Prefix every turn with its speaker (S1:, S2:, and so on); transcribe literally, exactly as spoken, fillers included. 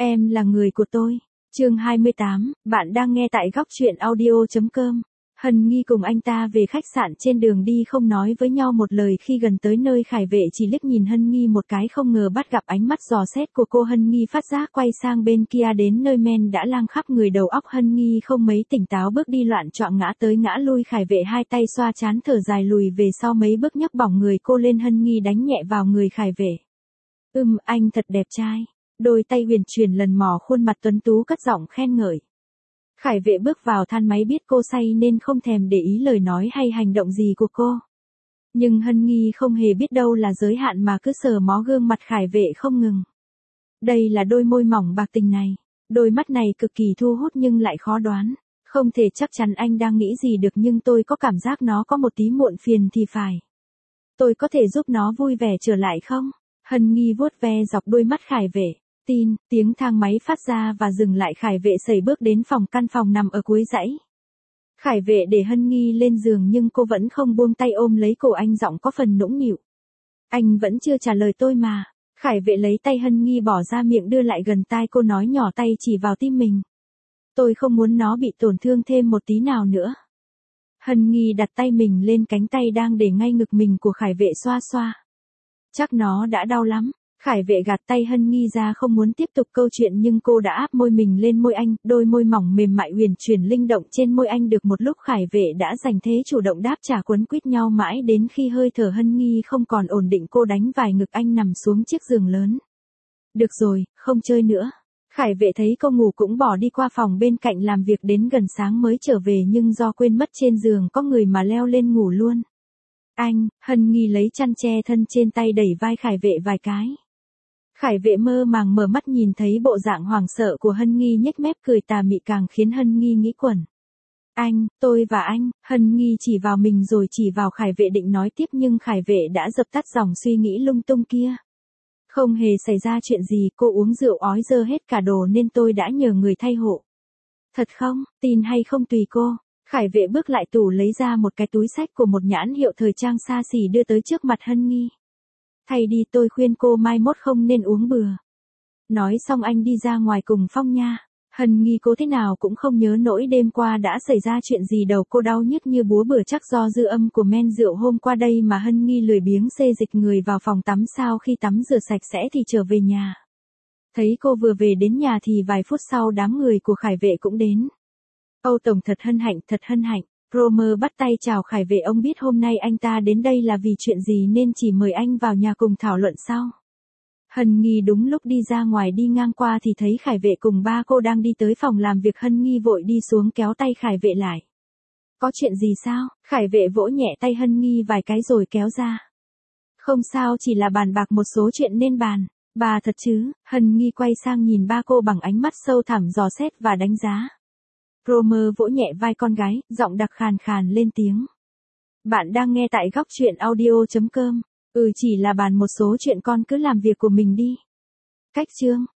S1: Em là người của tôi. Chương hai mươi tám, bạn đang nghe tại góc truyện audio chấm com. Hân Nghi cùng anh ta về khách sạn, trên đường đi không nói với nhau một lời, khi gần tới nơi Khải Vệ chỉ liếc nhìn Hân Nghi một cái, không ngờ bắt gặp ánh mắt dò xét của cô. Hân Nghi phát giác quay sang bên kia, đến nơi men đã lang khắp người, đầu óc Hân Nghi không mấy tỉnh táo, bước đi loạn choạng, ngã tới ngã lui. Khải Vệ hai tay xoa trán, thở dài lùi về sau mấy bước, nhấc bỏng người cô lên. Hân Nghi đánh nhẹ vào người Khải Vệ. Ừm, anh thật đẹp trai. Đôi tay huyền chuyển lần mò khuôn mặt tuấn tú, cất giọng khen ngợi. Khải Vệ bước vào thang máy, biết cô say nên không thèm để ý lời nói hay hành động gì của cô. Nhưng Hân Nghi không hề biết đâu là giới hạn mà cứ sờ mó gương mặt Khải Vệ không ngừng. Đây là đôi môi mỏng bạc tình này, đôi mắt này cực kỳ thu hút nhưng lại khó đoán. Không thể chắc chắn anh đang nghĩ gì được, nhưng tôi có cảm giác nó có một tí muộn phiền thì phải. Tôi có thể giúp nó vui vẻ trở lại không? Hân Nghi vuốt ve dọc đôi mắt Khải Vệ. Tin, tiếng thang máy phát ra và dừng lại. Khải Vệ sẩy bước đến phòng, căn phòng nằm ở cuối dãy. Khải Vệ để Hân Nghi lên giường nhưng cô vẫn không buông tay, ôm lấy cổ anh, giọng có phần nũng nịu. Anh vẫn chưa trả lời tôi mà. Khải Vệ lấy tay Hân Nghi bỏ ra miệng, đưa lại gần tai cô, nói nhỏ, tay chỉ vào tim mình. Tôi không muốn nó bị tổn thương thêm một tí nào nữa. Hân Nghi đặt tay mình lên cánh tay đang để ngay ngực mình của Khải Vệ, xoa xoa. Chắc nó đã đau lắm. Khải Vệ gạt tay Hân Nghi ra, không muốn tiếp tục câu chuyện, nhưng cô đã áp môi mình lên môi anh, đôi môi mỏng mềm mại huyền chuyển linh động trên môi anh. Được một lúc Khải Vệ đã giành thế chủ động đáp trả, quấn quýt nhau mãi đến khi hơi thở Hân Nghi không còn ổn định, cô đánh vài ngực anh, nằm xuống chiếc giường lớn. Được rồi, không chơi nữa. Khải Vệ thấy cô ngủ cũng bỏ đi qua phòng bên cạnh làm việc, đến gần sáng mới trở về, nhưng do quên mất trên giường có người mà leo lên ngủ luôn. Anh, Hân Nghi lấy chăn che thân trên tay, đẩy vai Khải Vệ vài cái. Khải Vệ mơ màng mở mắt, nhìn thấy bộ dạng hoảng sợ của Hân Nghi, nhếch mép cười tà mị, càng khiến Hân Nghi nghĩ quẩn. Anh, tôi và anh. Hân Nghi chỉ vào mình rồi chỉ vào Khải Vệ, định nói tiếp nhưng Khải Vệ đã dập tắt dòng suy nghĩ lung tung kia. Không hề xảy ra chuyện gì, cô uống rượu ói dơ hết cả đồ nên tôi đã nhờ người thay hộ. Thật không? Tin hay không tùy cô. Khải Vệ bước lại tủ, lấy ra một cái túi xách của một nhãn hiệu thời trang xa xỉ, đưa tới trước mặt Hân Nghi. Thay đi, tôi khuyên cô mai mốt không nên uống bừa. Nói xong anh đi ra ngoài cùng Phong nha. Hân Nghi cố thế nào cũng không nhớ nổi đêm qua đã xảy ra chuyện gì, đầu cô đau nhức như búa bừa, chắc do dư âm của men rượu hôm qua đây mà. Hân Nghi lười biếng xê dịch người vào phòng tắm, sau khi tắm rửa sạch sẽ thì trở về nhà. Thấy cô vừa về đến nhà thì vài phút sau đám người của Khải Vệ cũng đến. Âu Tổng thật hân hạnh, thật hân hạnh. Romer bắt tay chào Khải Vệ, ông biết hôm nay anh ta đến đây là vì chuyện gì nên chỉ mời anh vào nhà cùng thảo luận sau. Hân Nghi đúng lúc đi ra ngoài, đi ngang qua thì thấy Khải Vệ cùng ba cô đang đi tới phòng làm việc. Hân Nghi vội đi xuống kéo tay Khải Vệ lại. Có chuyện gì sao? Khải Vệ vỗ nhẹ tay Hân Nghi vài cái rồi kéo ra. Không sao, chỉ là bàn bạc một số chuyện nên bàn. Bà thật chứ? Hân Nghi quay sang nhìn ba cô bằng ánh mắt sâu thẳm dò xét và đánh giá. Romer vỗ nhẹ vai con gái, giọng đặc khàn khàn lên tiếng. Bạn đang nghe tại góc truyện audio chấm com. Ừ, chỉ là bàn một số chuyện, con cứ làm việc của mình đi. Cách chương.